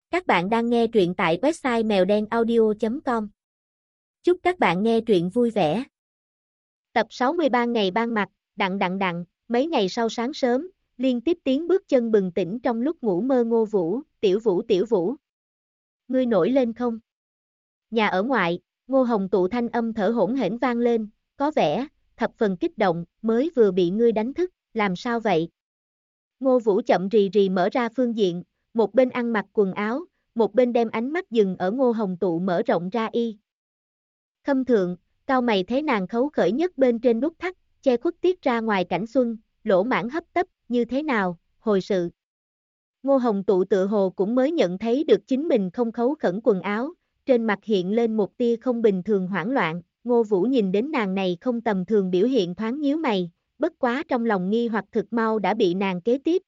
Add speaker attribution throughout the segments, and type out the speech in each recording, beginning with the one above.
Speaker 1: Các bạn đang nghe truyện tại website mèo đen audio.com. Chúc các bạn nghe truyện vui vẻ. Tập 63 ngày ban mặt, đặng, mấy ngày sau sáng sớm, liên tiếp tiếng bước chân bừng tỉnh trong lúc ngủ mơ Ngô Vũ, tiểu Vũ. Ngươi nổi lên không? Nhà ở ngoại, Ngô Hồng Tụ thanh âm thở hổn hển vang lên, có vẻ, thập phần kích động, mới vừa bị ngươi đánh thức, làm sao vậy? Ngô Vũ chậm rì rì mở ra phương diện, một bên ăn mặc quần áo, một bên đem ánh mắt dừng ở Ngô Hồng Tụ mở rộng ra y. Khâm thượng, cao mày thấy nàng khấu khởi nhất bên trên nút thắt, che khuất tiết ra ngoài cảnh xuân, lỗ mãn hấp tấp, như thế nào, hồi sự. Ngô Hồng Tụ tự hồ cũng mới nhận thấy được chính mình không khấu khẩn quần áo, trên mặt hiện lên một tia không bình thường hoảng loạn, Ngô Vũ nhìn đến nàng này không tầm thường biểu hiện thoáng nhíu mày, bất quá trong lòng nghi hoặc thực mau đã bị nàng kế tiếp.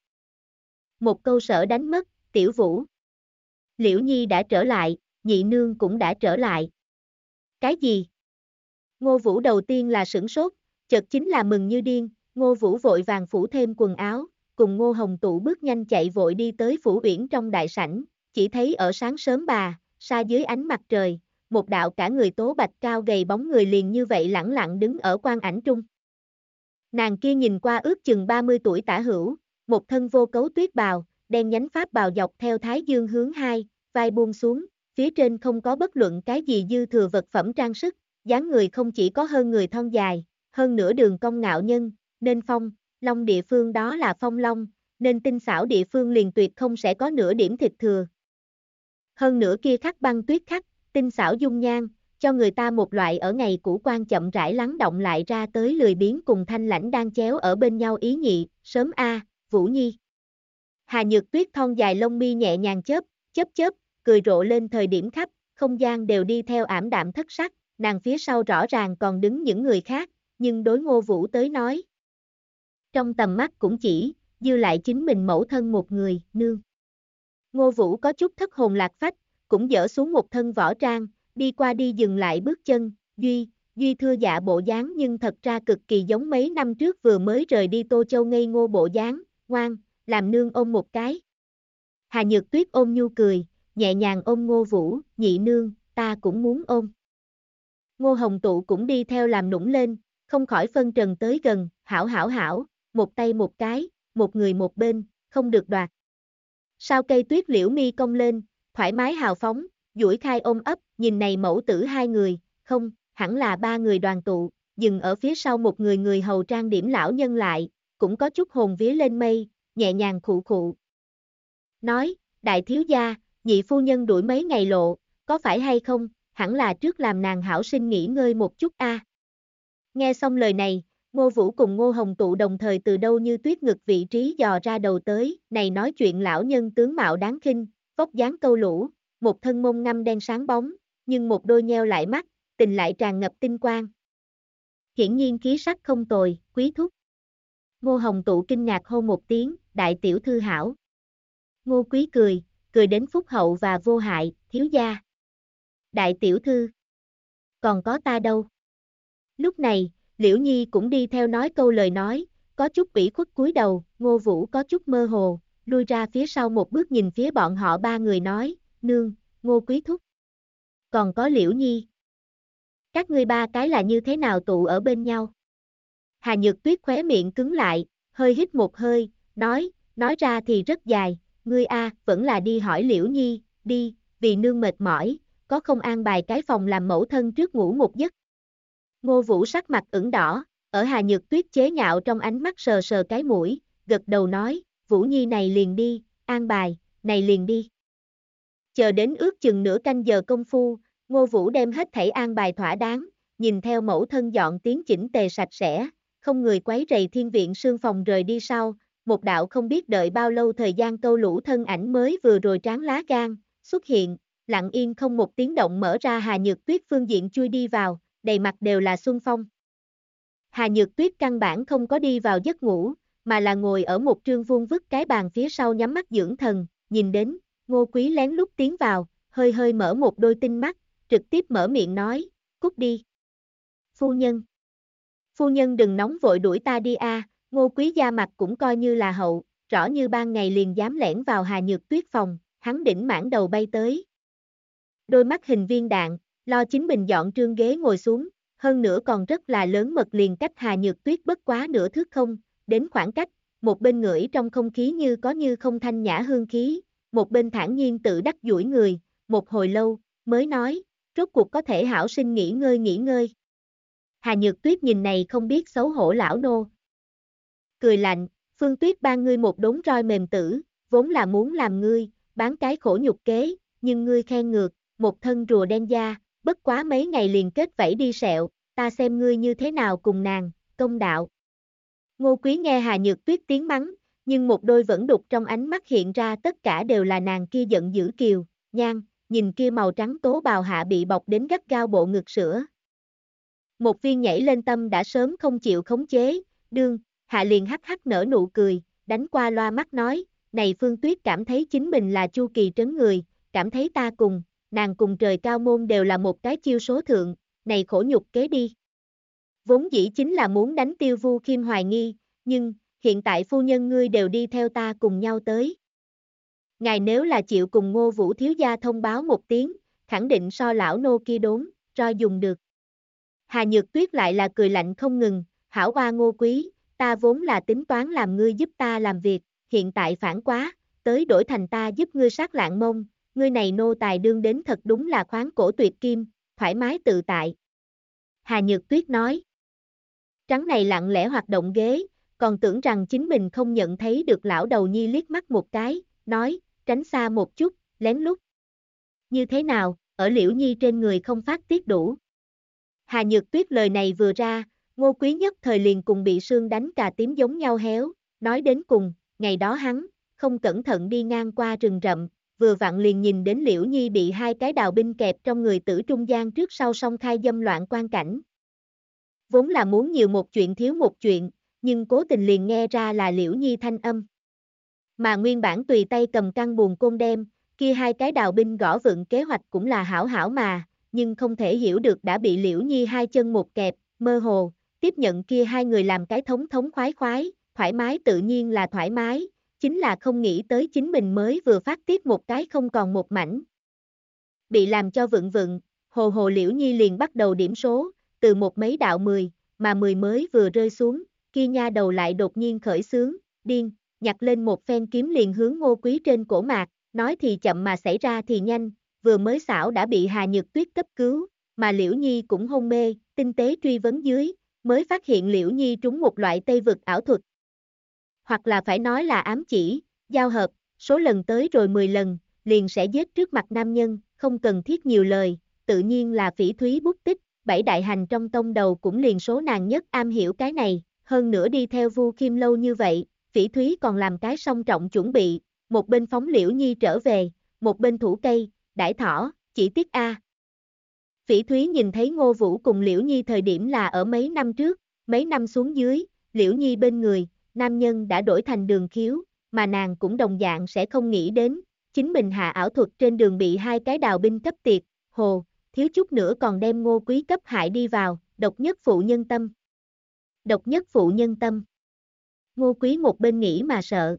Speaker 1: Một câu sở đánh mất, tiểu Vũ. Liễu Nhi đã trở lại, nhị nương cũng đã trở lại. Cái gì? Ngô Vũ đầu tiên là sửng sốt, chợt chính là mừng như điên, Ngô Vũ vội vàng phủ thêm quần áo, cùng Ngô Hồng Tụ bước nhanh chạy vội đi tới phủ uyển trong đại sảnh, chỉ thấy ở sáng sớm xa dưới ánh mặt trời, một đạo cả người tố bạch cao gầy bóng người liền như vậy lẳng lặng đứng ở quan ảnh trung. Nàng kia nhìn qua ước chừng 30 tuổi tả hữu, một thân vô cấu tuyết bào, đen nhánh pháp bào dọc theo thái dương hướng hai, vai buông xuống, phía trên không có bất luận cái gì dư thừa vật phẩm trang sức, dáng người không chỉ có hơn người thon dài, hơn nửa đường cong ngạo nhân, nên long địa phương đó là phong long, nên tinh xảo địa phương liền tuyệt không sẽ có nửa điểm thịt thừa. Hơn nữa kia khắc băng tuyết khắc, tinh xảo dung nhan, cho người ta một loại ở ngày cũ quan chậm rãi lắng động lại ra tới lười biếng cùng thanh lãnh đang chéo ở bên nhau ý nhị, sớm Vũ Nhi. Hà Nhược Tuyết thon dài lông mi nhẹ nhàng chớp, cười rộ lên thời điểm khắp, không gian đều đi theo ảm đạm thất sắc, nàng phía sau rõ ràng còn đứng những người khác, nhưng đối Ngô Vũ tới nói. Trong tầm mắt cũng chỉ, dư lại chính mình mẫu thân một người, nương. Ngô Vũ có chút thất hồn lạc phách, cũng dỡ xuống một thân võ trang, đi qua đi dừng lại bước chân, Duy thưa dạ bộ dáng nhưng thật ra cực kỳ giống mấy năm trước vừa mới rời đi Tô Châu ngây ngô bộ dáng, ngoan, làm nương ôm một cái. Hà Nhược Tuyết ôm nhu cười, nhẹ nhàng ôm Ngô Vũ, nhị nương, ta cũng muốn ôm. Ngô Hồng Tụ cũng đi theo làm nũng lên, không khỏi phân trần tới gần, hảo, một tay một cái, một người một bên, không được đoạt. Sau cây tuyết liễu mi cong lên, thoải mái hào phóng, duỗi khai ôm ấp, nhìn này mẫu tử hai người, không, hẳn là ba người đoàn tụ, dừng ở phía sau một người hầu trang điểm lão nhân lại, cũng có chút hồn vía lên mây, nhẹ nhàng khụ. Nói, đại thiếu gia, nhị phu nhân đuổi mấy ngày lộ, có phải hay không, hẳn là trước làm nàng hảo sinh nghỉ ngơi một chút a. Nghe xong lời này, Ngô Vũ cùng Ngô Hồng Tụ đồng thời từ đâu như tuyết ngực vị trí dò ra đầu tới, này nói chuyện lão nhân tướng mạo đáng khinh, vóc dáng câu lũ, một thân mông ngăm đen sáng bóng, nhưng một đôi nheo lại mắt, tình lại tràn ngập tinh quang. Hiển nhiên khí sắc không tồi, quý thúc. Ngô Hồng Tụ kinh ngạc hô một tiếng, đại tiểu thư hảo. Ngô Quý cười đến phúc hậu và vô hại, thiếu gia. Đại tiểu thư. Còn có ta đâu? Lúc này, Liễu Nhi cũng đi theo nói câu lời nói, có chút ủy khuất cúi đầu, Ngô Vũ có chút mơ hồ, lui ra phía sau một bước nhìn phía bọn họ ba người nói, nương, Ngô Quý thúc. Còn có Liễu Nhi. Các ngươi ba cái là như thế nào tụ ở bên nhau? Hà Nhược Tuyết khóe miệng cứng lại, hơi hít một hơi, nói ra thì rất dài, ngươi vẫn là đi hỏi Liễu Nhi, đi, vì nương mệt mỏi, có không an bài cái phòng làm mẫu thân trước ngủ một giấc. Ngô Vũ sắc mặt ửng đỏ, ở Hà Nhược Tuyết chế nhạo trong ánh mắt sờ sờ cái mũi, gật đầu nói, Vũ Nhi này liền đi, an bài, này liền đi. Chờ đến ước chừng nửa canh giờ công phu, Ngô Vũ đem hết thảy an bài thỏa đáng, nhìn theo mẫu thân dọn tiến chỉnh tề sạch sẽ, không người quấy rầy thiên viện sương phòng rời đi sau, một đạo không biết đợi bao lâu thời gian câu lũ thân ảnh mới vừa rồi tráng lá gan, xuất hiện, lặng yên không một tiếng động mở ra Hà Nhược Tuyết phương diện chui đi vào, đầy mặt đều là xuân phong. Hà Nhược Tuyết căn bản không có đi vào giấc ngủ, mà là ngồi ở một trương vuông vức cái bàn phía sau nhắm mắt dưỡng thần, nhìn đến, Ngô Quý lén lút tiến vào, hơi mở một đôi tinh mắt, trực tiếp mở miệng nói, cút đi. Phu nhân đừng nóng vội đuổi ta đi Ngô Quý da mặt cũng coi như là hậu, rõ như ban ngày liền dám lẻn vào Hà Nhược Tuyết phòng, hắn đỉnh mãn đầu bay tới. Đôi mắt hình viên đạn, lo chính mình dọn trương ghế ngồi xuống, hơn nữa còn rất là lớn mật liền cách Hà Nhược Tuyết bất quá nửa thước không, đến khoảng cách, một bên ngửi trong không khí như có như không thanh nhã hương khí, một bên thản nhiên tự đắc duỗi người, một hồi lâu, mới nói, rốt cuộc có thể hảo sinh nghỉ ngơi. Hà Nhược Tuyết nhìn này không biết xấu hổ lão nô. Cười lạnh, Phương Tuyết ban ngươi một đống roi mềm tử, vốn là muốn làm ngươi, bán cái khổ nhục kế, nhưng ngươi khen ngược, một thân rùa đen da, bất quá mấy ngày liền kết vảy đi sẹo, ta xem ngươi như thế nào cùng nàng, công đạo. Ngô Quý nghe Hà Nhược Tuyết tiếng mắng, nhưng một đôi vẫn đục trong ánh mắt hiện ra tất cả đều là nàng kia giận dữ kiều, nhan, nhìn kia màu trắng tố bào hạ bị bọc đến gắt gao bộ ngực sữa. Một viên nhảy lên tâm đã sớm không chịu khống chế, đương, hạ liền hắc hắc nở nụ cười, đánh qua loa mắt nói, này Phương Tuyết cảm thấy chính mình là Chu Kỳ trấn người, cảm thấy ta cùng, nàng cùng trời cao môn đều là một cái chiêu số thượng, này khổ nhục kế đi. Vốn dĩ chính là muốn đánh Tiêu Vu Khiêm hoài nghi, nhưng, hiện tại phu nhân ngươi đều đi theo ta cùng nhau tới. Ngài nếu là chịu cùng Ngô Vũ thiếu gia thông báo một tiếng, khẳng định so lão nô kia đốn, roi dùng được. Hà Nhược Tuyết lại là cười lạnh không ngừng, hảo oa Ngô Quý, ta vốn là tính toán làm ngươi giúp ta làm việc, hiện tại phản quá, tới đổi thành ta giúp ngươi sát lạng mông, ngươi này nô tài đương đến thật đúng là khoáng cổ tuyệt kim, thoải mái tự tại. Hà Nhược Tuyết nói. Trắng này lặng lẽ hoạt động ghế, còn tưởng rằng chính mình không nhận thấy được lão đầu nhi liếc mắt một cái, nói, tránh xa một chút, lén lút. Như thế nào, ở Liễu Nhi trên người không phát tiết đủ. Hà Nhược Tuyết lời này vừa ra, Ngô Quý nhất thời liền cùng bị sương đánh cà tím giống nhau héo, nói đến cùng, ngày đó hắn, không cẩn thận đi ngang qua rừng rậm, vừa vặn liền nhìn đến Liễu Nhi bị hai cái đào binh kẹp trong người tử trung gian trước sau song khai dâm loạn quan cảnh. Vốn là muốn nhiều một chuyện thiếu một chuyện, nhưng cố tình liền nghe ra là Liễu Nhi thanh âm. Mà nguyên bản tùy tay cầm căng buồn côn đem, kia hai cái đào binh gõ vựng kế hoạch cũng là hảo hảo mà, nhưng không thể hiểu được đã bị Liễu Nhi hai chân một kẹp, mơ hồ, tiếp nhận kia hai người làm cái thống khoái, thoải mái tự nhiên là thoải mái, chính là không nghĩ tới chính mình mới vừa phát tiết một cái không còn một mảnh. Bị làm cho vựng, hồ Liễu Nhi liền bắt đầu điểm số, từ một mấy đạo 10, mà 10 mới vừa rơi xuống, kia nha đầu lại đột nhiên khởi xướng, điên, nhặt lên một phen kiếm liền hướng Ngô Quý trên cổ mạc, nói thì chậm mà xảy ra thì nhanh, vừa mới xảo đã bị Hà Nhược Tuyết cấp cứu, mà Liễu Nhi cũng hôn mê, tinh tế truy vấn dưới, mới phát hiện Liễu Nhi trúng một loại Tây vực ảo thuật. Hoặc là phải nói là ám chỉ, giao hợp, số lần tới rồi 10 lần, liền sẽ giết trước mặt nam nhân, không cần thiết nhiều lời, tự nhiên là Phỉ Thúy bút tích, 7 đại hành trong tông đầu cũng liền số nàng nhất am hiểu cái này, hơn nữa đi theo Vu Khiêm lâu như vậy, Phỉ Thúy còn làm cái song trọng chuẩn bị, một bên phóng Liễu Nhi trở về, một bên thủ cây, đãi thỏ, chỉ tiếc a. Phỉ Thúy nhìn thấy Ngô Vũ cùng Liễu Nhi thời điểm là ở mấy năm trước, mấy năm xuống dưới, Liễu Nhi bên người, nam nhân đã đổi thành Đường Khiếu, mà nàng cũng đồng dạng sẽ không nghĩ đến, chính mình hạ ảo thuật trên đường bị hai cái đào binh cấp tiệt, hồ, thiếu chút nữa còn đem Ngô Quý cấp hại đi vào, độc nhất phụ nhân tâm. Độc nhất phụ nhân tâm. Ngô Quý một bên nghĩ mà sợ.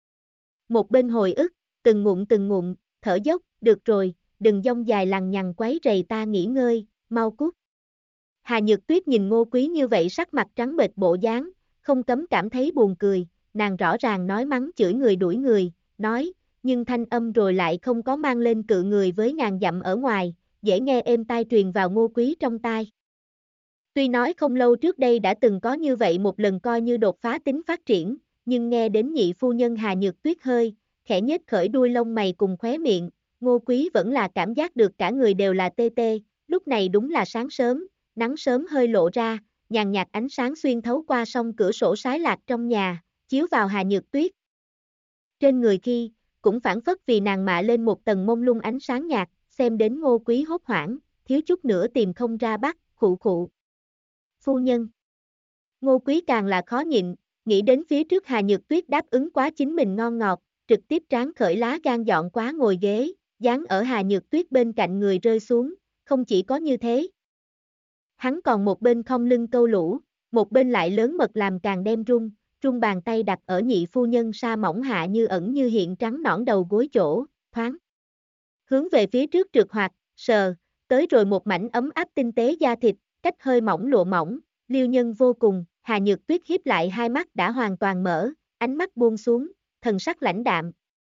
Speaker 1: Một bên hồi ức, từng ngụm, thở dốc, được rồi, đừng dông dài lằng nhằng quấy rầy ta nghỉ ngơi, mau cút. Hà Nhược Tuyết nhìn Ngô Quý như vậy sắc mặt trắng bệch bộ dáng, không cấm cảm thấy buồn cười, nàng rõ ràng nói mắng chửi người đuổi người, nói, nhưng thanh âm rồi lại không có mang lên cự người với ngàn dặm ở ngoài, dễ nghe êm tai truyền vào Ngô Quý trong tai. Tuy nói không lâu trước đây đã từng có như vậy một lần coi như đột phá tính phát triển, nhưng nghe đến nhị phu nhân Hà Nhược Tuyết hơi, khẽ nhếch khởi đuôi lông mày cùng khóe miệng, Ngô Quý vẫn là cảm giác được cả người đều là tê tê, lúc này đúng là sáng sớm, nắng sớm hơi lộ ra, nhàn nhạt ánh sáng xuyên thấu qua song cửa sổ sái lạc trong nhà, chiếu vào Hà Nhược Tuyết. Trên người khi, cũng phản phất vì nàng mạ lên một tầng mông lung ánh sáng nhạt, xem đến Ngô Quý hốt hoảng, thiếu chút nữa tìm không ra bắt, khụ. Phu nhân. Ngô Quý càng là khó nhịn, nghĩ đến phía trước Hà Nhược Tuyết đáp ứng quá chính mình ngon ngọt, trực tiếp tráng khởi lá gan dọn quá ngồi ghế, dán ở Hà Nhược Tuyết bên cạnh người rơi xuống, không chỉ có như thế. Hắn còn một bên không lưng câu lũ, một bên lại lớn mật làm càng đem rung bàn tay đặt ở nhị phu nhân sa mỏng hạ như ẩn như hiện trắng nõn đầu gối chỗ, thoáng. Hướng về phía trước trượt hoặc, sờ, tới rồi một mảnh ấm áp tinh tế da thịt, cách hơi mỏng lụa mỏng, liêu nhân vô cùng, Hà Nhược Tuyết hiếp lại hai mắt đã hoàn toàn mở, ánh mắt buông xuống, thần sắc lãnh đạm.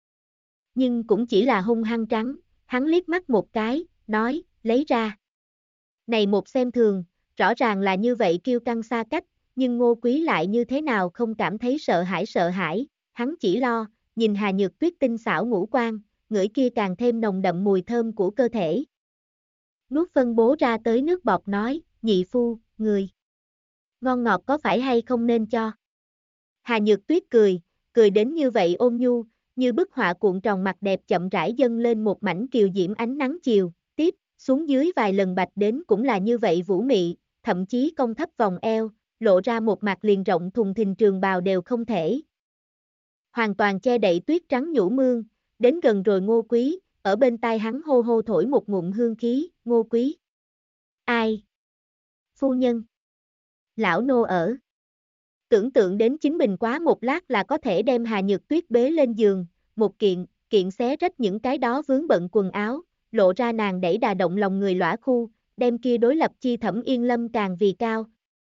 Speaker 1: Nhưng cũng chỉ là hung hăng trắng, hắn liếc mắt một cái, nói, lấy ra. Này một xem thường, rõ ràng là như vậy kiêu căng xa cách, nhưng Ngô Quý lại như thế nào không cảm thấy sợ hãi, hắn chỉ lo, nhìn Hà Nhược Tuyết tinh xảo ngũ quan, ngửi kia càng thêm nồng đậm mùi thơm của cơ thể. Nuốt phân bố ra tới nước bọt nói, nhị phu, người. Ngon ngọt có phải hay không nên cho. Hà Nhược Tuyết cười đến như vậy ôn nhu, như bức họa cuộn tròn mặt đẹp chậm rãi dâng lên một mảnh kiều diễm ánh nắng chiều, tiếp, xuống dưới vài lần bạch đến cũng là như vậy vũ mị, thậm chí cong thấp vòng eo, lộ ra một mặt liền rộng thùng thình trường bào đều không thể. Hoàn toàn che đậy tuyết trắng nhũ mương, đến gần rồi Ngô Quý, ở bên tai hắn hô hô thổi một ngụm hương khí, Ngô Quý. Ai? Phu nhân. Lão nô ở. Tưởng tượng đến chính mình quá một lát là có thể đem Hà Nhược Tuyết bế lên giường, một kiện xé rách những cái đó vướng bận quần áo, lộ ra nàng đẩy đà động lòng người lõa khu, đem kia đối lập chi Thẩm Yên Lâm càng vì cao.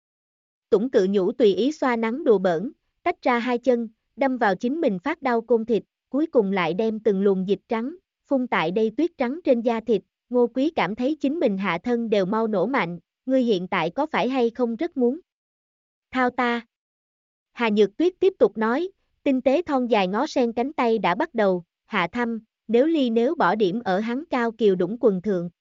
Speaker 1: Tủng cự nhũ tùy ý xoa nắng đùa bỡn, tách ra hai chân, đâm vào chính mình phát đau côn thịt, cuối cùng lại đem từng luồng dịch trắng, phun tại đây tuyết trắng trên da thịt, Ngô Quý cảm thấy chính mình hạ thân đều mau nổ mạnh, ngươi hiện tại có phải hay không rất muốn? Thao ta. Hà Nhược Tuyết tiếp tục nói, tinh tế thon dài ngó sen cánh tay đã bắt đầu, hạ thăm, nếu bỏ điểm ở hắn cao kiều đũng quần thượng.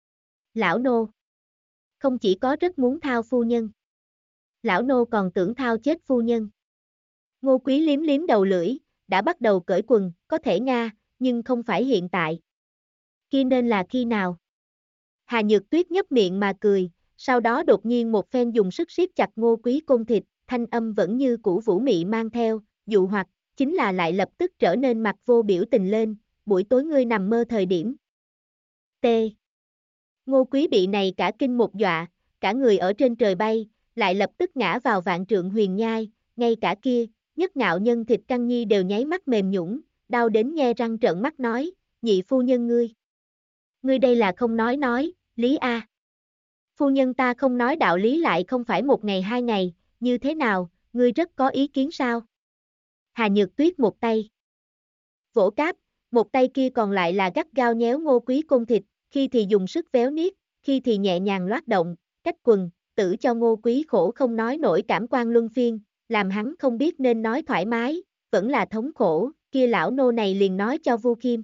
Speaker 1: Lão nô. Không chỉ có rất muốn thao phu nhân. Lão nô còn tưởng thao chết phu nhân. Ngô Quý liếm liếm đầu lưỡi, đã bắt đầu cởi quần, có thể nga, nhưng không phải hiện tại. Kia nên là khi nào? Hà Nhược Tuyết nhấp miệng mà cười, sau đó đột nhiên một phen dùng sức siết chặt Ngô Quý côn thịt, thanh âm vẫn như cũ vũ mị mang theo, dụ hoặc, chính là lại lập tức trở nên mặt vô biểu tình lên, buổi tối ngươi nằm mơ thời điểm. T. Ngô Quý bị này cả kinh một dọa, cả người ở trên trời bay, lại lập tức ngã vào vạn trượng huyền nhai, ngay cả kia, nhất ngạo nhân thịt căng nhi đều nháy mắt mềm nhũn, đau đến nhe răng trợn mắt nói, nhị phu nhân ngươi. Ngươi đây là không nói, lý a. Phu nhân ta không nói đạo lý lại không phải một ngày hai ngày, như thế nào, ngươi rất có ý kiến sao? Hà Nhược Tuyết một tay vỗ cáp, một tay kia còn lại là gắt gao nhéo Ngô Quý côn thịt, khi thì dùng sức véo niết, khi thì nhẹ nhàng loát động, cách quần, tử cho Ngô Quý khổ không nói nổi cảm quan luân phiên, làm hắn không biết nên nói thoải mái, vẫn là thống khổ, kia lão nô này liền nói cho Vu Khiêm.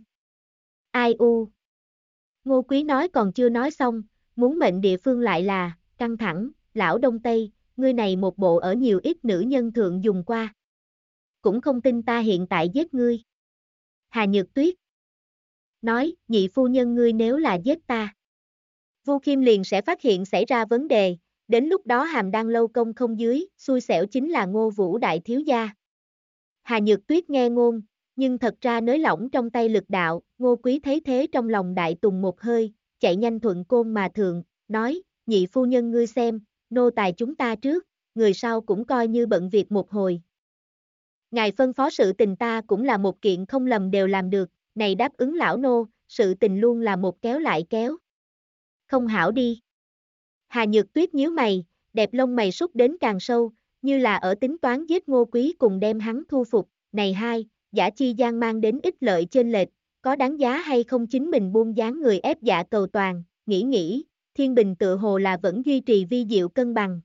Speaker 1: Ai u? Ngô Quý nói còn chưa nói xong, muốn mệnh địa phương lại là, căng thẳng, lão Đông Tây, ngươi này một bộ ở nhiều ít nữ nhân thượng dùng qua. Cũng không tin ta hiện tại giết ngươi. Hà Nhược Tuyết nói, nhị phu nhân ngươi nếu là giết ta. Vu Khiêm liền sẽ phát hiện xảy ra vấn đề, đến lúc đó hàm đang lâu công không dưới, xui xẻo chính là Ngô Vũ đại thiếu gia. Hà Nhược Tuyết nghe ngôn, nhưng thật ra nới lỏng trong tay lực đạo, Ngô Quý thấy thế trong lòng đại tùng một hơi, chạy nhanh thuận côn mà thượng, nói, nhị phu nhân ngươi xem, nô tài chúng ta trước, người sau cũng coi như bận việc một hồi. Ngài phân phó sự tình ta cũng là một kiện không lầm đều làm được, này đáp ứng lão nô, sự tình luôn là một kéo lại kéo. Không hảo đi. Hà Nhược Tuyết nhíu mày, đẹp lông mày sút đến càng sâu, như là ở tính toán giết Ngô Quý cùng đem hắn thu phục, này hai, giả chi gian mang đến ích lợi trên lệch, có đáng giá hay không chính mình buông dáng người ép dạ cầu toàn, nghĩ, thiên bình tự hồ là vẫn duy trì vi diệu cân bằng.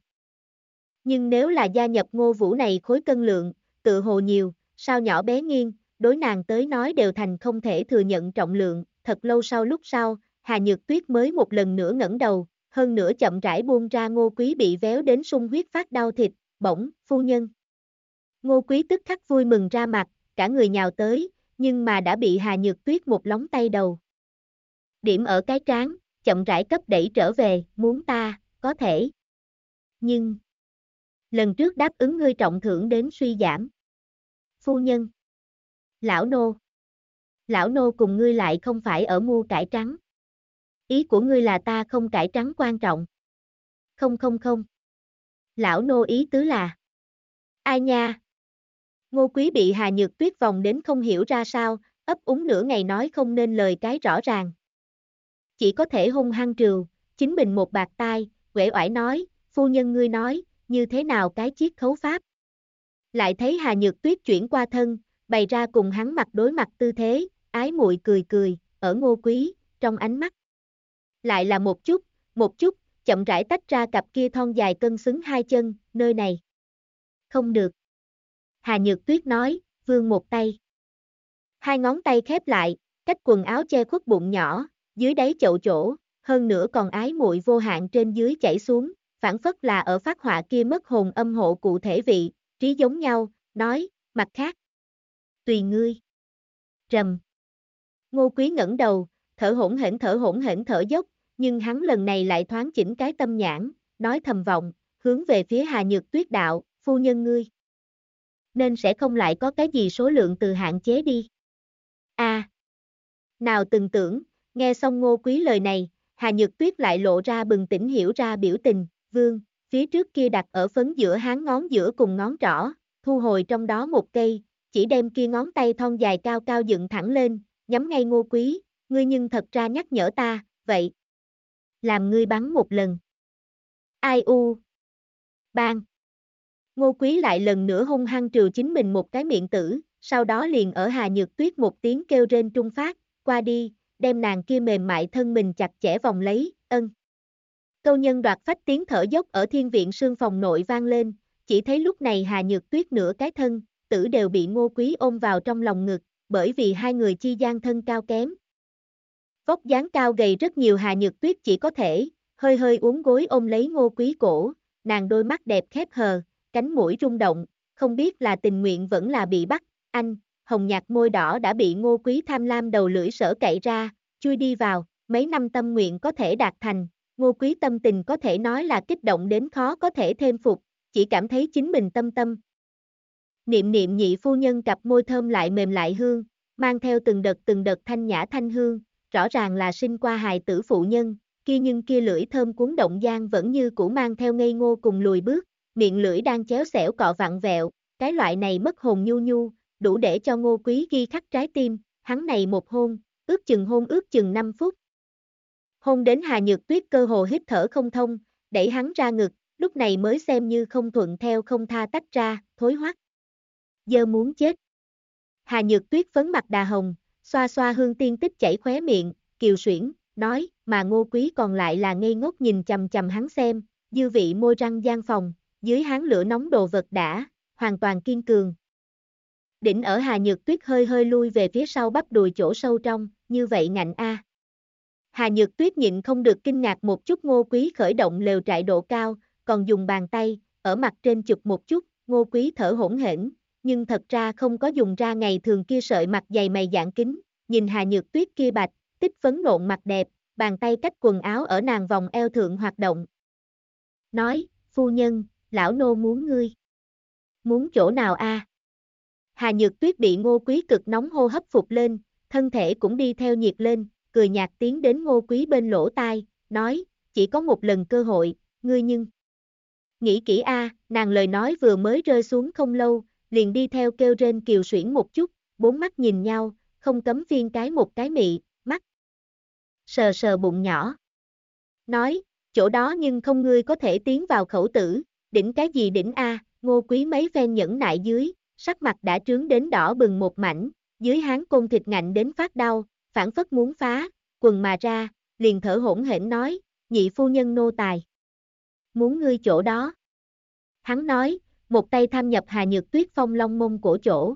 Speaker 1: Nhưng nếu là gia nhập Ngô Vũ này khối cân lượng, tự hồ nhiều, sao nhỏ bé nghiêng, đối nàng tới nói đều thành không thể thừa nhận trọng lượng, thật lâu lúc sau, Hà Nhược Tuyết mới một lần nữa ngẩng đầu, hơn nữa chậm rãi buông ra Ngô Quý bị véo đến sung huyết phát đau thịt, bỗng, phu nhân. Ngô Quý tức khắc vui mừng ra mặt, cả người nhào tới, nhưng mà đã bị Hà Nhược Tuyết một lóng tay đầu. Điểm ở cái trán, chậm rãi cấp đẩy trở về, muốn ta, có thể. Nhưng, lần trước đáp ứng ngươi trọng thưởng đến suy giảm. Phu nhân. Lão nô cùng ngươi lại không phải ở mua cải trắng. Ý của ngươi là ta không cải trắng quan trọng. Không. Lão nô ý tứ là. Ai nha? Ngô Quý bị Hà Nhược Tuyết vòng đến không hiểu ra sao, ấp úng nửa ngày nói không nên lời cái rõ ràng. Chỉ có thể hung hăng trừ, chính mình một bạt tai, uể oải nói, phu nhân ngươi nói, như thế nào cái chiết khấu pháp. Lại thấy Hà Nhược Tuyết chuyển qua thân, bày ra cùng hắn mặt đối mặt tư thế, ái muội cười cười, ở Ngô Quý, trong ánh mắt. Lại là một chút, chậm rãi tách ra cặp kia thon dài cân xứng hai chân, nơi này. Không được. Hà Nhược Tuyết nói, vươn một tay. Hai ngón tay khép lại, cách quần áo che khuất bụng nhỏ, dưới đáy chậu chỗ, hơn nữa còn ái muội vô hạn trên dưới chảy xuống, phản phất là ở phát họa kia mất hồn âm hộ cụ thể vị, trí giống nhau, nói, mặt khác. Tùy ngươi. Rầm. Ngô Quý ngẩng đầu, thở hổn hển thở dốc, nhưng hắn lần này lại thoáng chỉnh cái tâm nhãn, nói thầm vọng, hướng về phía Hà Nhược Tuyết đạo, phu nhân ngươi. Nên sẽ không lại có cái gì số lượng từ hạn chế đi. Nào từng tưởng, nghe xong Ngô Quý lời này, Hà Nhược Tuyết lại lộ ra bừng tỉnh hiểu ra biểu tình, vương, phía trước kia đặt ở phấn giữa háng ngón giữa cùng ngón trỏ, thu hồi trong đó một cây, chỉ đem kia ngón tay thon dài cao cao dựng thẳng lên, nhắm ngay Ngô Quý, ngươi nhưng thật ra nhắc nhở ta, vậy. Làm ngươi bắn một lần. Ai u. Bang. Ngô Quý lại lần nữa hung hăng trừ chính mình một cái miệng tử, sau đó liền ở Hà Nhược Tuyết một tiếng kêu rên trung phát, qua đi, đem nàng kia mềm mại thân mình chặt chẽ vòng lấy, ân. Câu nhân đoạt phách tiếng thở dốc ở thiên viện sương phòng nội vang lên, chỉ thấy lúc này Hà Nhược Tuyết nửa cái thân, tử đều bị Ngô Quý ôm vào trong lòng ngực, bởi vì hai người chi gian thân cao kém. Vóc dáng cao gầy rất nhiều Hà Nhược Tuyết chỉ có thể, hơi hơi uốn gối ôm lấy Ngô Quý cổ, nàng đôi mắt đẹp khép hờ, cánh mũi rung động, không biết là tình nguyện vẫn là bị bắt, anh, hồng nhạt môi đỏ đã bị Ngô Quý tham lam đầu lưỡi sở cậy ra, chui đi vào, mấy năm tâm nguyện có thể đạt thành, Ngô Quý tâm tình có thể nói là kích động đến khó có thể thêm phục, chỉ cảm thấy chính mình tâm. Niệm niệm nhị phu nhân cặp môi thơm lại mềm lại hương, mang theo từng đợt thanh nhã thanh hương, rõ ràng là sinh qua hài tử phụ nhân, nhưng kia lưỡi thơm cuốn động gian vẫn như cũ mang theo ngây ngô cùng lùi bước, miệng lưỡi đang chéo xẻo cọ vặn vẹo, cái loại này mất hồn nhu, đủ để cho Ngô Quý ghi khắc trái tim, hắn này một hôn, ước chừng 5 phút. Hôn đến Hà Nhược Tuyết cơ hồ hít thở không thông, đẩy hắn ra ngực, lúc này mới xem như không thuận theo không tha tách ra, thối hoắc. Giờ muốn chết. Hà Nhược Tuyết phấn mặt đà hồng, xoa xoa hương tiên tích chảy khóe miệng, kiều xuyển, nói, mà Ngô Quý còn lại là ngây ngốc nhìn chằm chằm hắn xem, dư vị môi răng gian phòng, dưới hán lửa nóng đồ vật đã, hoàn toàn kiên cường. Đỉnh ở Hà Nhược Tuyết hơi hơi lui về phía sau bắp đùi chỗ sâu trong, như vậy ngạnh a. Hà Nhược Tuyết nhịn không được kinh ngạc một chút Ngô Quý khởi động lều trại độ cao, còn dùng bàn tay, ở mặt trên chụp một chút, Ngô Quý thở hổn hển, nhưng thật ra không có dùng ra ngày thường kia sợi mặt dày mày dạng kính, nhìn Hà Nhược Tuyết kia bạch, tích phấn nộn mặt đẹp, bàn tay cách quần áo ở nàng vòng eo thượng hoạt động. Nói, phu nhân, lão nô muốn ngươi. Muốn chỗ nào a? Hà Nhược Tuyết bị Ngô Quý cực nóng hô hấp phục lên, thân thể cũng đi theo nhiệt lên, cười nhạt tiến đến Ngô Quý bên lỗ tai, nói, chỉ có một lần cơ hội, ngươi nhưng. Nghĩ kỹ a, nàng lời nói vừa mới rơi xuống không lâu, liền đi theo kêu rên kiều xuyển một chút, bốn mắt nhìn nhau, không cấm phiên cái một cái mị, mắt. Sờ sờ bụng nhỏ. Nói, chỗ đó nhưng không ngươi có thể tiến vào khẩu tử, đỉnh cái gì đỉnh a, Ngô Quý mấy phen nhẫn nại dưới, sắc mặt đã trướng đến đỏ bừng một mảnh, dưới háng côn thịt ngạnh đến phát đau, phản phất muốn phá, quần mà ra, liền thở hổn hển nói, nhị phu nhân nô tài. Muốn ngươi chỗ đó. Hắn nói, một tay tham nhập Hà Nhược Tuyết phong long mông cổ chỗ.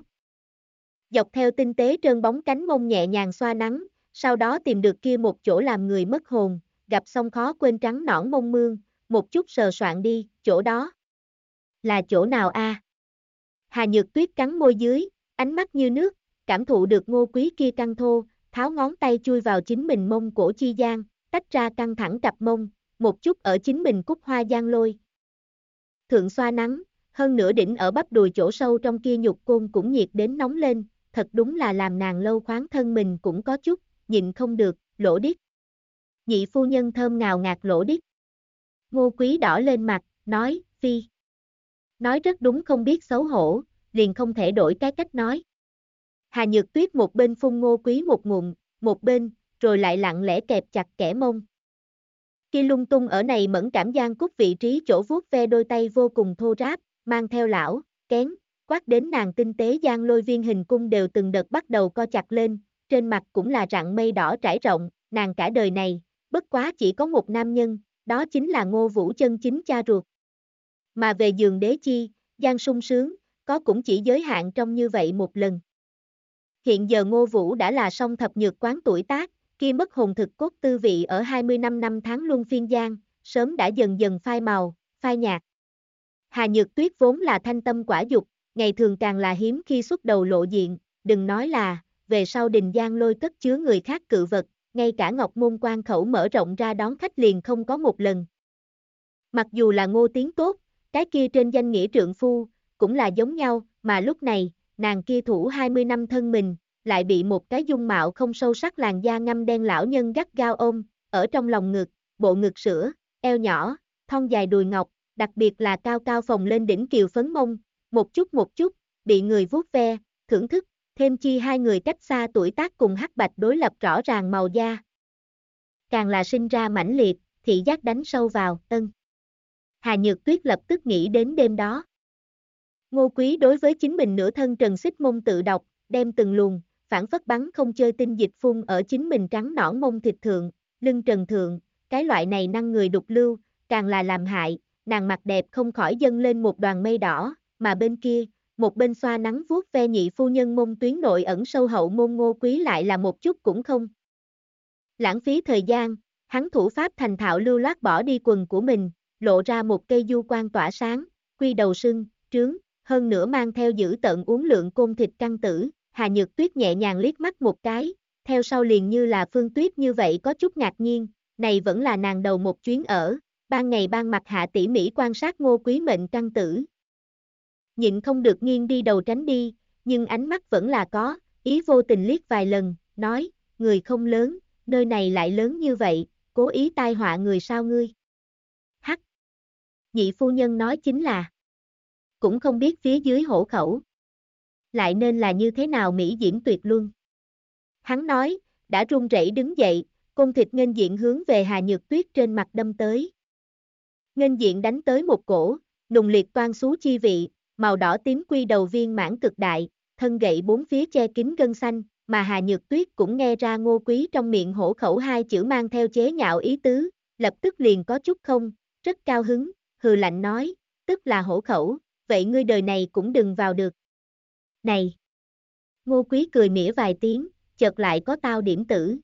Speaker 1: Dọc theo tinh tế trơn bóng cánh mông nhẹ nhàng xoa nắng, sau đó tìm được kia một chỗ làm người mất hồn, gặp xong khó quên trắng nõn mông mương, một chút sờ soạn đi, chỗ đó. Là chỗ nào a? Hà Nhược Tuyết cắn môi dưới, ánh mắt như nước, cảm thụ được Ngô Quý kia căng thô, tháo ngón tay chui vào chính mình mông cổ chi gian, tách ra căng thẳng cặp mông, một chút ở chính mình cúc hoa gian lôi. Thượng xoa nắng, hơn nữa đỉnh ở bắp đùi chỗ sâu trong kia nhục côn cũng nhiệt đến nóng lên, thật đúng là làm nàng lâu khoáng thân mình cũng có chút, nhịn không được, lỗ đít. Nhị phu nhân thơm ngào ngạt lỗ đít. Ngô Quý đỏ lên mặt, nói, phi. Nói rất đúng không biết xấu hổ, liền không thể đổi cái cách nói. Hà Nhược Tuyết một bên phun Ngô Quý một ngụm, một bên, rồi lại lặng lẽ kẹp chặt kẻ mông. Kia lung tung ở này mẫn cảm Giang Cúc vị trí chỗ vuốt ve đôi tay vô cùng thô ráp, mang theo lão, kén, quát đến nàng tinh tế Giang Lôi viên hình cung đều từng đợt bắt đầu co chặt lên, trên mặt cũng là rặng mây đỏ trải rộng, nàng cả đời này, bất quá chỉ có một nam nhân, đó chính là Ngô Vũ chân chính cha ruột. Mà về giường đế chi, Giang sung sướng, có cũng chỉ giới hạn trong như vậy một lần. Hiện giờ Ngô Vũ đã là song thập nhược quán tuổi tác, kia mất hồn thực cốt tư vị ở 25 năm tháng luân phiên gian, sớm đã dần dần phai màu, phai nhạt. Hà Nhược Tuyết vốn là thanh tâm quả dục, ngày thường càng là hiếm khi xuất đầu lộ diện, đừng nói là, về sau Đình Giang Lôi cất chứa người khác cự vật, ngay cả Ngọc Môn quan khẩu mở rộng ra đón khách liền không có một lần. Mặc dù là Ngô Tiến tốt, cái kia trên danh nghĩa trượng phu, cũng là giống nhau, mà lúc này, nàng kia thủ 20 năm thân mình, lại bị một cái dung mạo không sâu sắc làn da ngăm đen lão nhân gắt gao ôm, ở trong lòng ngực, bộ ngực sữa, eo nhỏ, thon dài đùi ngọc, đặc biệt là cao cao phồng lên đỉnh kiều phấn mông, một chút, bị người vuốt ve, thưởng thức, thêm chi hai người cách xa tuổi tác cùng hắc bạch đối lập rõ ràng màu da. Càng là sinh ra mãnh liệt, thị giác đánh sâu vào, Hà Nhược Tuyết lập tức nghĩ đến đêm đó. Ngô Quý đối với chính mình nửa thân trần xích mông tự độc, đem từng luồng, phản phất bắn không chơi tinh dịch phun ở chính mình trắng nõn mông thịt thượng, lưng trần thượng, cái loại này năng người đục lưu, càng là làm hại, nàng mặt đẹp không khỏi dâng lên một đoàn mây đỏ, mà bên kia, một bên xoa nắng vuốt ve nhị phu nhân mông tuyến nội ẩn sâu hậu môn Ngô Quý lại là một chút cũng không. Lãng phí thời gian, hắn thủ pháp thành thạo lưu loát bỏ đi quần của mình, lộ ra một cây du quang tỏa sáng, quy đầu sưng, trướng, hơn nữa mang theo giữ tợn uốn lượn côn thịt căng tử, Hà Nhược Tuyết nhẹ nhàng liếc mắt một cái, theo sau liền như là Phương Tuyết như vậy có chút ngạc nhiên, này vẫn là nàng đầu một chuyến ở, ban ngày ban mặt hạ tỉ mỉ quan sát Ngô Quý mệnh căng tử. Nhịn không được nghiêng đi đầu tránh đi, nhưng ánh mắt vẫn là có, ý vô tình liếc vài lần, nói, người không lớn, nơi này lại lớn như vậy, cố ý tai họa người sao ngươi? Hắc! Nhị phu nhân nói chính là, cũng không biết phía dưới hổ khẩu. Lại nên là như thế nào mỹ diễm tuyệt luân. Hắn nói, đã run rẩy đứng dậy, côn thịt nghênh diện hướng về Hà Nhược Tuyết trên mặt đâm tới. Nghênh diện đánh tới một cổ, nùng liệt toan xú chi vị, màu đỏ tím quy đầu viên mãn cực đại, thân gậy bốn phía che kín gân xanh, mà Hà Nhược Tuyết cũng nghe ra Ngô Quý trong miệng hổ khẩu hai chữ mang theo chế nhạo ý tứ, lập tức liền có chút không, rất cao hứng, hừ lạnh nói, tức là hổ khẩu, vậy ngươi đời này cũng đừng vào được. Này! Ngô Quý cười mỉa vài tiếng, chợt lại có tao điểm tử.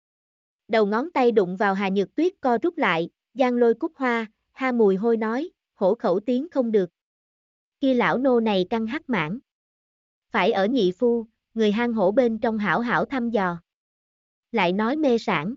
Speaker 1: Đầu ngón tay đụng vào Hà Nhược Tuyết co rút lại, Giang Lôi cúc hoa, ha mùi hôi nói, hổ khẩu tiếng không được. Kia lão nô này căng hắc mãn. Phải ở nhị phu, người hang hổ bên trong hảo hảo thăm dò. Lại nói mê sản,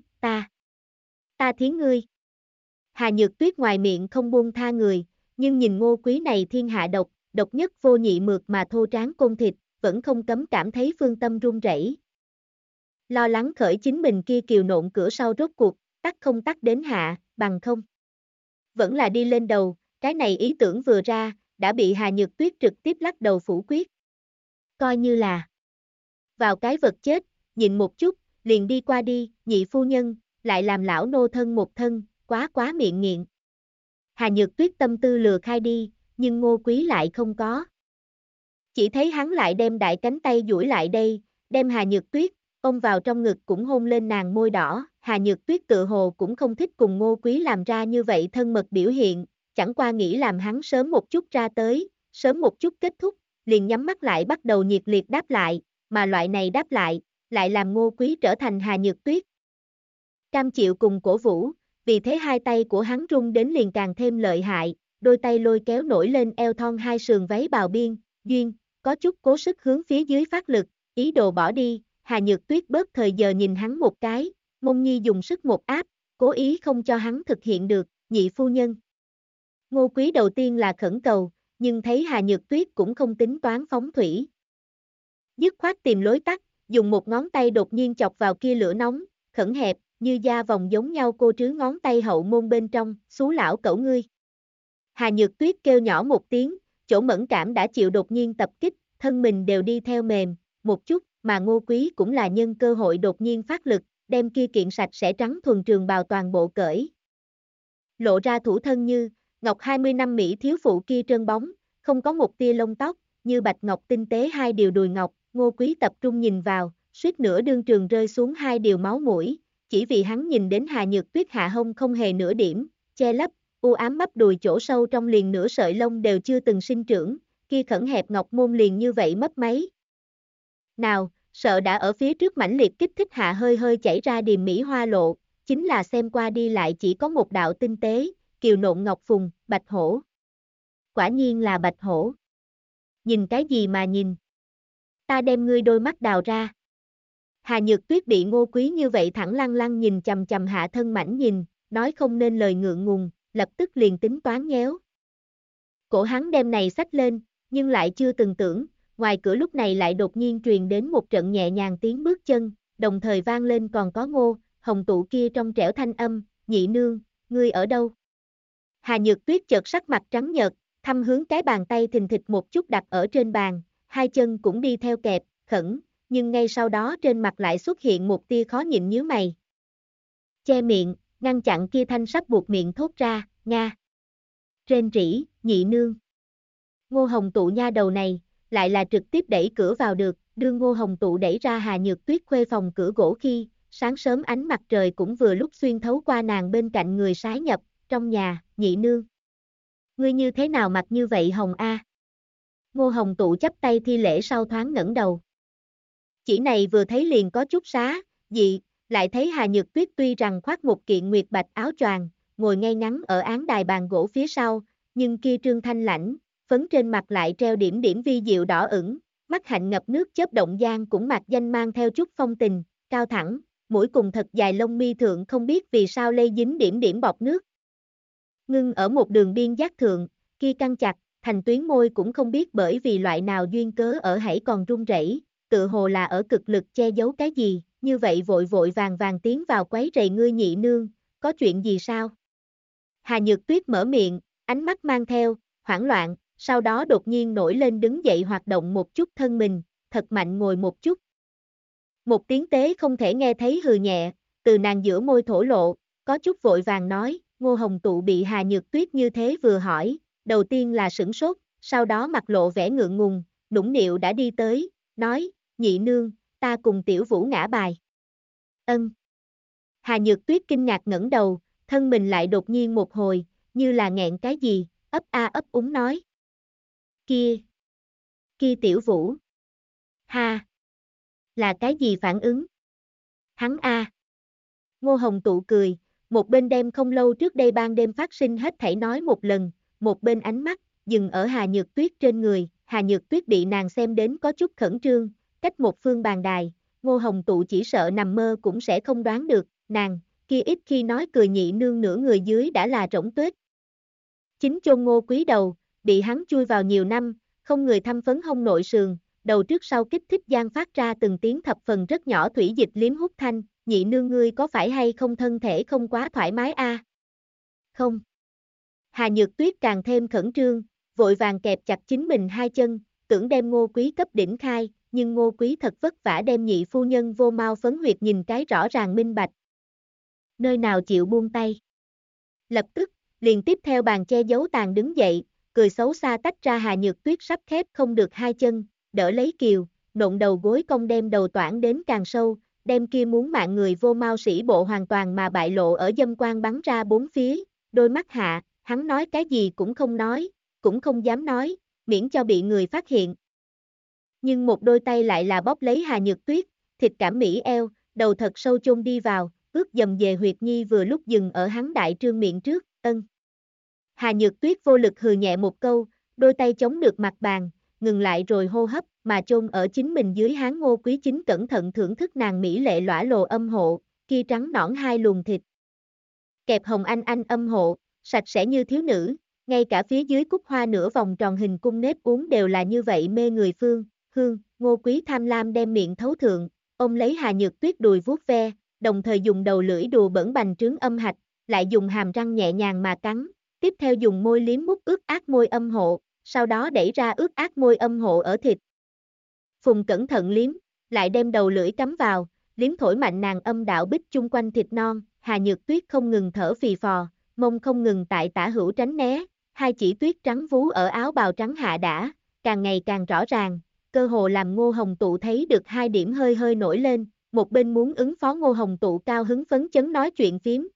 Speaker 1: ta thiến ngươi. Hà Nhược Tuyết ngoài miệng không buông tha người, nhưng nhìn Ngô Quý này thiên hạ độc nhất vô nhị mượt mà thô tráng côn thịt, vẫn không cấm cảm thấy phương tâm run rẩy. Lo lắng khởi chính mình kia kiều nộn cửa sau rốt cuộc, tắc không tắc đến hạ, bằng không. Vẫn là đi lên đầu, cái này ý tưởng vừa ra, đã bị Hà Nhược Tuyết trực tiếp lắc đầu phủ quyết. Coi như là vào cái vật chết, nhìn một chút, liền đi qua đi, nhị phu nhân, lại làm lão nô thân một thân, quá miệng nghiện. Hà Nhược Tuyết tâm tư lừa khai đi, nhưng Ngô Quý lại không có. Chỉ thấy hắn lại đem đại cánh tay duỗi lại đây, đem Hà Nhược Tuyết ôm vào trong ngực cũng hôn lên nàng môi đỏ. Hà Nhược Tuyết tự hồ cũng không thích cùng Ngô Quý làm ra như vậy thân mật biểu hiện, chẳng qua nghĩ làm hắn sớm một chút ra tới, sớm một chút kết thúc, liền nhắm mắt lại bắt đầu nhiệt liệt đáp lại, mà loại này đáp lại làm Ngô Quý trở thành Hà Nhược Tuyết cam chịu cùng cổ vũ, vì thế hai tay của hắn rung đến liền càng thêm lợi hại, đôi tay lôi kéo nổi lên eo thon hai sườn váy bào biên, duyên, có chút cố sức hướng phía dưới phát lực, ý đồ bỏ đi, Hà Nhược Tuyết bớt thời giờ nhìn hắn một cái, mông nhi dùng sức một áp, cố ý không cho hắn thực hiện được, nhị phu nhân. Ngô Quý đầu tiên là khẩn cầu, nhưng thấy Hà Nhược Tuyết cũng không tính toán phóng thủy. Dứt khoát tìm lối tắt, dùng một ngón tay đột nhiên chọc vào kia lửa nóng, khẩn hẹp, như da vòng giống nhau cô trứ ngón tay hậu môn bên trong, xú lão cẩu ngươi. Hà Nhược Tuyết kêu nhỏ một tiếng, chỗ mẫn cảm đã chịu đột nhiên tập kích, thân mình đều đi theo mềm, một chút, mà Ngô Quý cũng là nhân cơ hội đột nhiên phát lực, đem kia kiện sạch sẽ trắng thuần trường bào toàn bộ cởi. Lộ ra thủ thân như, ngọc 20 năm Mỹ thiếu phụ kia trơn bóng, không có một tia lông tóc, như bạch ngọc tinh tế hai điều đùi ngọc, Ngô Quý tập trung nhìn vào, suýt nữa đương trường rơi xuống hai điều máu mũi, chỉ vì hắn nhìn đến Hà Nhược Tuyết hạ hông không hề nửa điểm, che lấp, u ám bắp đùi chỗ sâu trong liền nửa sợi lông đều chưa từng sinh trưởng, kia khẩn hẹp ngọc môn liền như vậy mấp máy. Nào, sợ đã ở phía trước mãnh liệt kích thích hạ hơi hơi chảy ra điềm mỹ hoa lộ, chính là xem qua đi lại chỉ có một đạo tinh tế, kiều nộn ngọc phùng, bạch hổ. Quả nhiên là bạch hổ. Nhìn cái gì mà nhìn? Ta đem ngươi đôi mắt đào ra. Hà Nhược Tuyết bị Ngô Quý như vậy thẳng lăng lăng nhìn chầm chầm hạ thân mảnh nhìn, nói không nên lời ngượng ngùng, lập tức liền tính toán nhéo. Cổ hắn đem này xách lên, nhưng lại chưa từng tưởng, ngoài cửa lúc này lại đột nhiên truyền đến một trận nhẹ nhàng tiếng bước chân, đồng thời vang lên còn có Ngô Hồng Tụ kia trong trẻo thanh âm, nhị nương, ngươi ở đâu? Hà Nhược Tuyết chợt sắc mặt trắng nhợt, thăm hướng cái bàn tay thình thịch một chút đặt ở trên bàn, hai chân cũng đi theo kẹp, khẩn, nhưng ngay sau đó trên mặt lại xuất hiện một tia khó nhịn nhíu mày. Che miệng, ngăn chặn kia thanh sắp buộc miệng thốt ra, nga. Rên rỉ, nhị nương. Ngô Hồng Tụ nha đầu này, lại là trực tiếp đẩy cửa vào được, đương Ngô Hồng Tụ đẩy ra Hà Nhược Tuyết khuê phòng cửa gỗ khi, sáng sớm ánh mặt trời cũng vừa lúc xuyên thấu qua nàng bên cạnh người sái nhập, trong nhà, nhị nương. Ngươi như thế nào mặc như vậy Hồng A? Ngô Hồng Tụ chắp tay thi lễ sau thoáng ngẩng đầu. Chỉ này vừa thấy liền có chút xá, dị, lại thấy Hà Nhược Tuyết tuy rằng khoác một kiện nguyệt bạch áo choàng, ngồi ngay ngắn ở án đài bàn gỗ phía sau, nhưng kia trương thanh lãnh, phấn trên mặt lại treo điểm điểm vi diệu đỏ ửng, mắt hạnh ngập nước chớp động giang cũng mặc danh mang theo chút phong tình, cao thẳng, mũi cùng thật dài lông mi thượng không biết vì sao lây dính điểm điểm bọt nước. Ngưng ở một đường biên giác thượng, kia căng chặt, thành tuyến môi cũng không biết bởi vì loại nào duyên cớ ở hãy còn run rẩy, tự hồ là ở cực lực che giấu cái gì, như vậy vội vội vàng vàng tiến vào quấy rầy ngươi nhị nương, có chuyện gì sao? Hà Nhược Tuyết mở miệng, ánh mắt mang theo, hoảng loạn, sau đó đột nhiên nổi lên đứng dậy hoạt động một chút thân mình, thật mạnh ngồi một chút. Một tiếng tế không thể nghe thấy hừ nhẹ, từ nàng giữa môi thổ lộ, có chút vội vàng nói, Ngô Hồng Tụ bị Hà Nhược Tuyết như thế vừa hỏi, đầu tiên là sửng sốt, sau đó mặt lộ vẻ ngượng ngùng, nũng nịu đã đi tới, nói, nhị nương, ta cùng tiểu vũ ngã bài. Ân. Hà Nhược Tuyết kinh ngạc ngẩng đầu, thân mình lại đột nhiên một hồi, như là nghẹn cái gì, ấp a ấp úng nói. Kia tiểu vũ. Ha. Là cái gì phản ứng? Hắn a. Ngô Hồng Tụ cười, một bên đem không lâu trước đây ban đêm phát sinh hết thảy nói một lần, một bên ánh mắt, dừng ở Hà Nhược Tuyết trên người, Hà Nhược Tuyết bị nàng xem đến có chút khẩn trương, cách một phương bàn đài, Ngô Hồng Tụ chỉ sợ nằm mơ cũng sẽ không đoán được, nàng, kia ít khi nói cười nhị nương nửa người dưới đã là rỗng tuếch. Chính chôn Ngô Quý đầu, bị hắn chui vào nhiều năm, không người thăm phấn hông nội sườn, đầu trước sau kích thích gian phát ra từng tiếng thập phần rất nhỏ thủy dịch liếm hút thanh, nhị nương ngươi có phải hay không thân thể không quá thoải mái a? Không. Hà Nhược Tuyết càng thêm khẩn trương, vội vàng kẹp chặt chính mình hai chân, tưởng đem Ngô Quý cấp đỉnh khai, nhưng Ngô Quý thật vất vả đem nhị phu nhân vô mau phấn huyệt nhìn cái rõ ràng minh bạch. Nơi nào chịu buông tay. Lập tức, liền tiếp theo bàn che giấu tàn đứng dậy, cười xấu xa tách ra Hà Nhược Tuyết sắp khép không được hai chân, đỡ lấy kiều, nộn đầu gối cong đem đầu toản đến càng sâu, đem kia muốn mạng người vô mau sĩ bộ hoàn toàn mà bại lộ ở dâm quan bắn ra bốn phía, đôi mắt hạ, hắn nói cái gì cũng không nói, cũng không dám nói, miễn cho bị người phát hiện. Nhưng một đôi tay lại là bóp lấy Hà Nhược Tuyết, thịt cảm mỹ eo, đầu thật sâu chôn đi vào, ướt dầm về huyệt nhi vừa lúc dừng ở hắn đại trương miệng trước, ân. Hà Nhược Tuyết vô lực hừ nhẹ một câu, đôi tay chống được mặt bàn, ngừng lại rồi hô hấp, mà chôn ở chính mình dưới háng Ngô Quý chính cẩn thận thưởng thức nàng mỹ lệ lõa lồ âm hộ, kia trắng nõn hai luồng thịt. Kẹp hồng anh âm hộ, sạch sẽ như thiếu nữ, ngay cả phía dưới cúc hoa nửa vòng tròn hình cung nếp uốn đều là như vậy mê người phương, hương, Ngô Quý tham lam đem miệng thấu thượng, ôm lấy Hà Nhược Tuyết đùi vuốt ve, đồng thời dùng đầu lưỡi đùa bẩn bành trướng âm hạch, lại dùng hàm răng nhẹ nhàng mà cắn, tiếp theo dùng môi liếm mút ướt át môi âm hộ, sau đó đẩy ra ướt át môi âm hộ ở thịt. Phùng cẩn thận liếm, lại đem đầu lưỡi cắm vào, liếm thổi mạnh nàng âm đạo bích chung quanh thịt non, Hà Nhược Tuyết không ngừng thở phì phò, mông không ngừng tại tả hữu tránh né, hai chỉ tuyết trắng vú ở áo bào trắng hạ đã, càng ngày càng rõ ràng, cơ hồ làm Ngô Hồng Tụ thấy được hai điểm hơi hơi nổi lên, một bên muốn ứng phó Ngô Hồng Tụ cao hứng phấn chấn nói chuyện phím.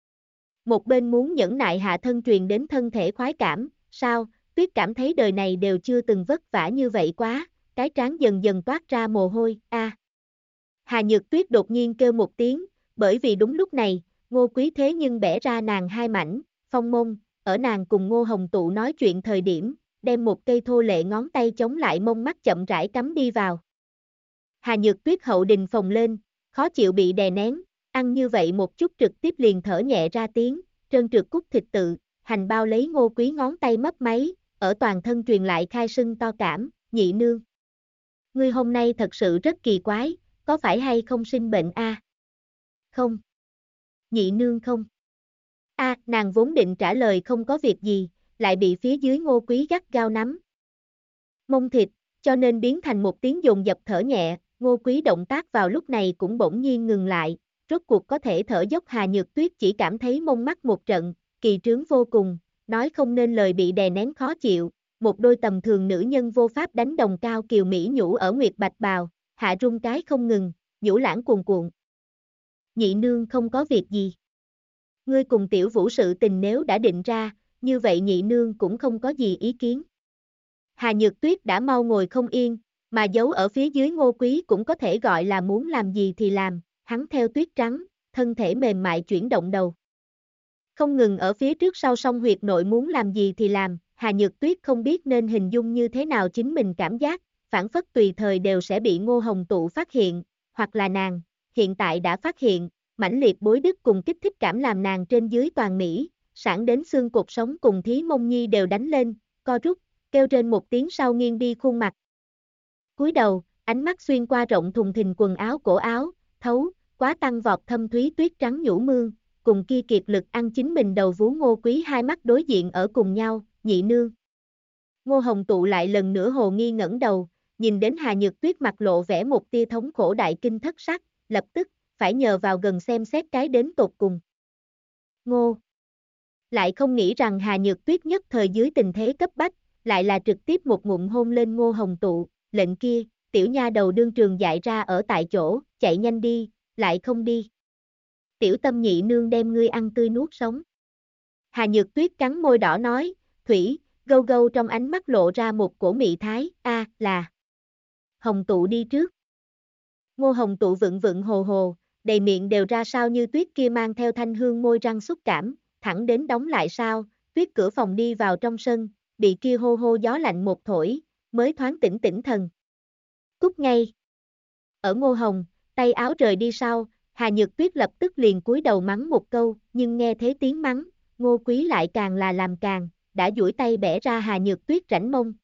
Speaker 1: Một bên muốn nhẫn nại hạ thân truyền đến thân thể khoái cảm, sao, Tuyết cảm thấy đời này đều chưa từng vất vả như vậy quá, cái trán dần dần toát ra mồ hôi, a. Hà Nhược Tuyết đột nhiên kêu một tiếng, bởi vì đúng lúc này, Ngô Quý thế nhưng bẻ ra nàng hai mảnh, phong mông, ở nàng cùng Ngô Hồng Tụ nói chuyện thời điểm, đem một cây thô lệ ngón tay chống lại mông mắt chậm rãi cắm đi vào. Hà Nhược Tuyết hậu đình phồng lên, khó chịu bị đè nén, ăn như vậy một chút trực tiếp liền thở nhẹ ra tiếng, trơn trượt cúc thịt tự, hành bao lấy Ngô Quý ngón tay mấp máy, ở toàn thân truyền lại khai sưng to cảm, nhị nương. Ngươi hôm nay thật sự rất kỳ quái, có phải hay không sinh bệnh a? Không. Nhị nương không. A, nàng vốn định trả lời không có việc gì, lại bị phía dưới Ngô Quý gắt gao nắm mông thịt, cho nên biến thành một tiếng dồn dập thở nhẹ, Ngô Quý động tác vào lúc này cũng bỗng nhiên ngừng lại, rốt cuộc có thể thở dốc. Hà Nhược Tuyết chỉ cảm thấy mông mắt một trận, kỳ trướng vô cùng, nói không nên lời bị đè nén khó chịu, một đôi tầm thường nữ nhân vô pháp đánh đồng cao kiều mỹ nhũ ở nguyệt bạch bào, hạ rung cái không ngừng, nhũ lãng cuồn cuộn. Nhị nương không có việc gì. Ngươi cùng tiểu vũ sự tình nếu đã định ra, như vậy nhị nương cũng không có gì ý kiến. Hà Nhược Tuyết đã mau ngồi không yên, mà giấu ở phía dưới Ngô Quý cũng có thể gọi là muốn làm gì thì làm, hắn theo tuyết trắng, thân thể mềm mại chuyển động đầu. Không ngừng ở phía trước sau song huyệt nội muốn làm gì thì làm, Hà Nhược Tuyết không biết nên hình dung như thế nào chính mình cảm giác, phản phất tùy thời đều sẽ bị Ngô Hồng Tụ phát hiện, hoặc là nàng, hiện tại đã phát hiện, mãnh liệt bối đức cùng kích thích cảm làm nàng trên dưới toàn mỹ, sảng đến xương cột sống cùng thí mông nhi đều đánh lên, co rút, kêu trên một tiếng sau nghiêng đi khuôn mặt. Cúi đầu, ánh mắt xuyên qua rộng thùng thình quần áo cổ áo, thấu, quá tăng vọt thâm thúy tuyết trắng nhũ mương, cùng kia kiệt lực ăn chính mình đầu vú Ngô Quý hai mắt đối diện ở cùng nhau, nhị nương. Ngô Hồng Tụ lại lần nữa hồ nghi ngẩng đầu, nhìn đến Hà Nhược Tuyết mặt lộ vẻ một tia thống khổ đại kinh thất sắc, lập tức, phải nhờ vào gần xem xét cái đến tột cùng. Ngô. Lại không nghĩ rằng Hà Nhược Tuyết nhất thời dưới tình thế cấp bách, lại là trực tiếp một ngụm hôn lên Ngô Hồng Tụ, lệnh kia, tiểu nha đầu đương trường dại ra ở tại chỗ, chạy nhanh đi, lại không đi. Tiểu tâm nhị nương đem ngươi ăn tươi nuốt sống. Hà Nhược Tuyết cắn môi đỏ nói, Thủy, gâu gâu trong ánh mắt lộ ra một cổ mị thái, là Hồng Tụ đi trước. Ngô Hồng Tụ vựng vựng hồ hồ, đầy miệng đều ra sao như tuyết kia mang theo thanh hương môi răng xúc cảm, thẳng đến đóng lại sao, tuyết cửa phòng đi vào trong sân, bị kia hô hô gió lạnh một thổi, mới thoáng tỉnh tỉnh thần. Cút ngay. Ở Ngô Hồng, tay áo rời đi sau, Hà Nhược Tuyết lập tức liền cúi đầu mắng một câu, nhưng nghe thế tiếng mắng, Ngô Quý lại càng là làm càng, đã duỗi tay bẻ ra Hà Nhược Tuyết rãnh mông.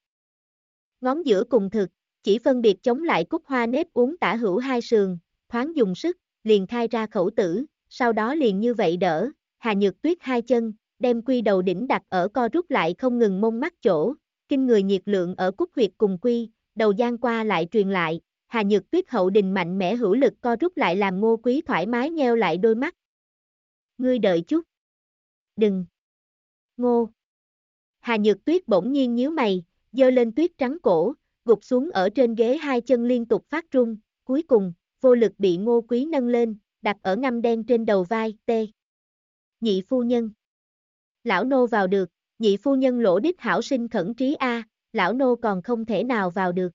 Speaker 1: Ngón giữa cùng thực, chỉ phân biệt chống lại cúc hoa nếp uốn tả hữu hai sườn, thoáng dùng sức, liền khai ra khẩu tử, sau đó liền như vậy đỡ, Hà Nhược Tuyết hai chân, đem quy đầu đỉnh đặt ở co rút lại không ngừng mông mắt chỗ, kinh người nhiệt lượng ở cúc huyệt cùng quy, đầu gian qua lại truyền lại, Hà Nhược Tuyết hậu đình mạnh mẽ hữu lực co rút lại làm Ngô Quý thoải mái nheo lại đôi mắt. Ngươi đợi chút. Đừng. Ngô. Hà Nhược Tuyết bỗng nhiên nhíu mày, giơ lên tuyết trắng cổ, gục xuống ở trên ghế hai chân liên tục phát run, cuối cùng, vô lực bị Ngô Quý nâng lên, đặt ở ngăm đen trên đầu vai, tê. Nhị phu nhân. Lão nô vào được, nhị phu nhân lỗ đích hảo sinh khẩn trí a, lão nô còn không thể nào vào được.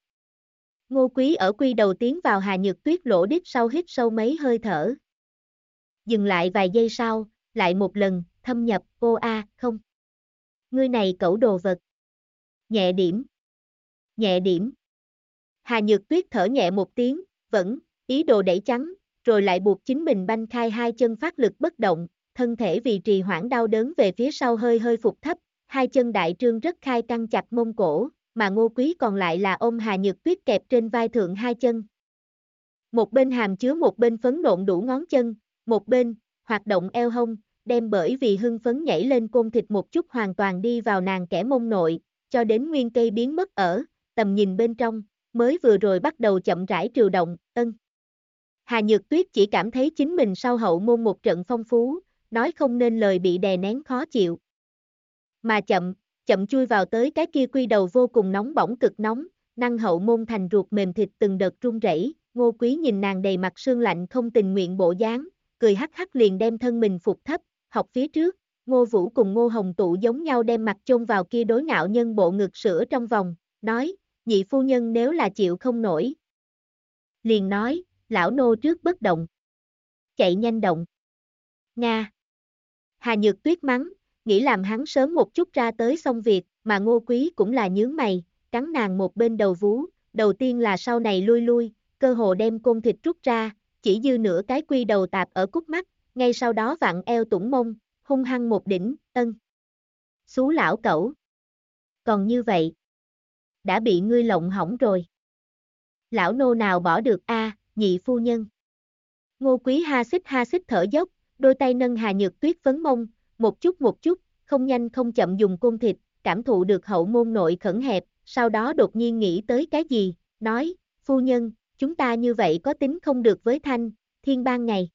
Speaker 1: Ngô Quý ở quy đầu tiến vào Hà Nhược Tuyết lỗ đích sau hít sâu mấy hơi thở. Dừng lại vài giây sau, lại một lần, thâm nhập, ô không. Ngươi này cẩu đồ vật. Nhẹ điểm. Nhẹ điểm. Hà Nhược Tuyết thở nhẹ một tiếng, vẫn, ý đồ đẩy chắn, rồi lại buộc chính mình banh khai hai chân phát lực bất động, thân thể vì trì hoãn đau đớn về phía sau hơi hơi phục thấp, hai chân đại trương rất khai căng chặt mông cổ, mà Ngô Quý còn lại là ôm Hà Nhược Tuyết kẹp trên vai thượng hai chân. Một bên hàm chứa một bên phấn nộn đủ ngón chân, một bên, hoạt động eo hông, đem bởi vì hưng phấn nhảy lên côn thịt một chút hoàn toàn đi vào nàng kẻ mông nội, cho đến nguyên cây biến mất ở, tầm nhìn bên trong, mới vừa rồi bắt đầu chậm rãi triều động, Hà Nhược Tuyết chỉ cảm thấy chính mình sau hậu môn một trận phong phú, nói không nên lời bị đè nén khó chịu. Mà chậm chui vào tới cái kia quy đầu vô cùng nóng bỏng cực nóng, năng hậu môn thành ruột mềm thịt từng đợt run rẩy. Ngô Quý nhìn nàng đầy mặt sương lạnh không tình nguyện bộ dáng, cười hắc hắc liền đem thân mình phục thấp, học phía trước, Ngô Vũ cùng Ngô Hồng Tụ giống nhau đem mặt chôn vào kia đối ngạo nhân bộ ngực sữa trong vòng, nói, nhị phu nhân nếu là chịu không nổi. Liền nói, lão nô trước bất động. Chạy nhanh động. Nga. Hà Nhược Tuyết mắng, nghĩ làm hắn sớm một chút ra tới xong việc, mà Ngô Quý cũng là nhướng mày, cắn nàng một bên đầu vú, đầu tiên là sau này lui, cơ hồ đem côn thịt rút ra, chỉ dư nửa cái quy đầu tạp ở cúc mắt, ngay sau đó vặn eo tủng mông, hung hăng một đỉnh, Xú lão cẩu. Còn như vậy, đã bị ngươi lộng hỏng rồi. Lão nô nào bỏ được a, nhị phu nhân. Ngô Quý ha xích thở dốc, đôi tay nâng Hà Nhược Tuyết phấn mông, một chút, không nhanh không chậm dùng côn thịt, cảm thụ được hậu môn nội khẩn hẹp, sau đó đột nhiên nghĩ tới cái gì, nói, phu nhân, chúng ta như vậy có tính không được với Thanh, Thiên ban ngày.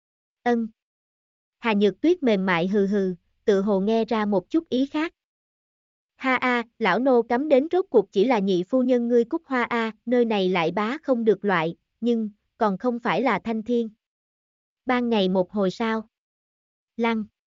Speaker 1: Hà Nhược Tuyết mềm mại hừ, tự hồ nghe ra một chút ý khác. Ha a, lão nô cắm đến rốt cuộc chỉ là nhị phu nhân ngươi cúc hoa a, nơi này lại bá không được loại, nhưng, còn không phải là Thanh Thiên. Ban ngày một hồi sao? Lăng.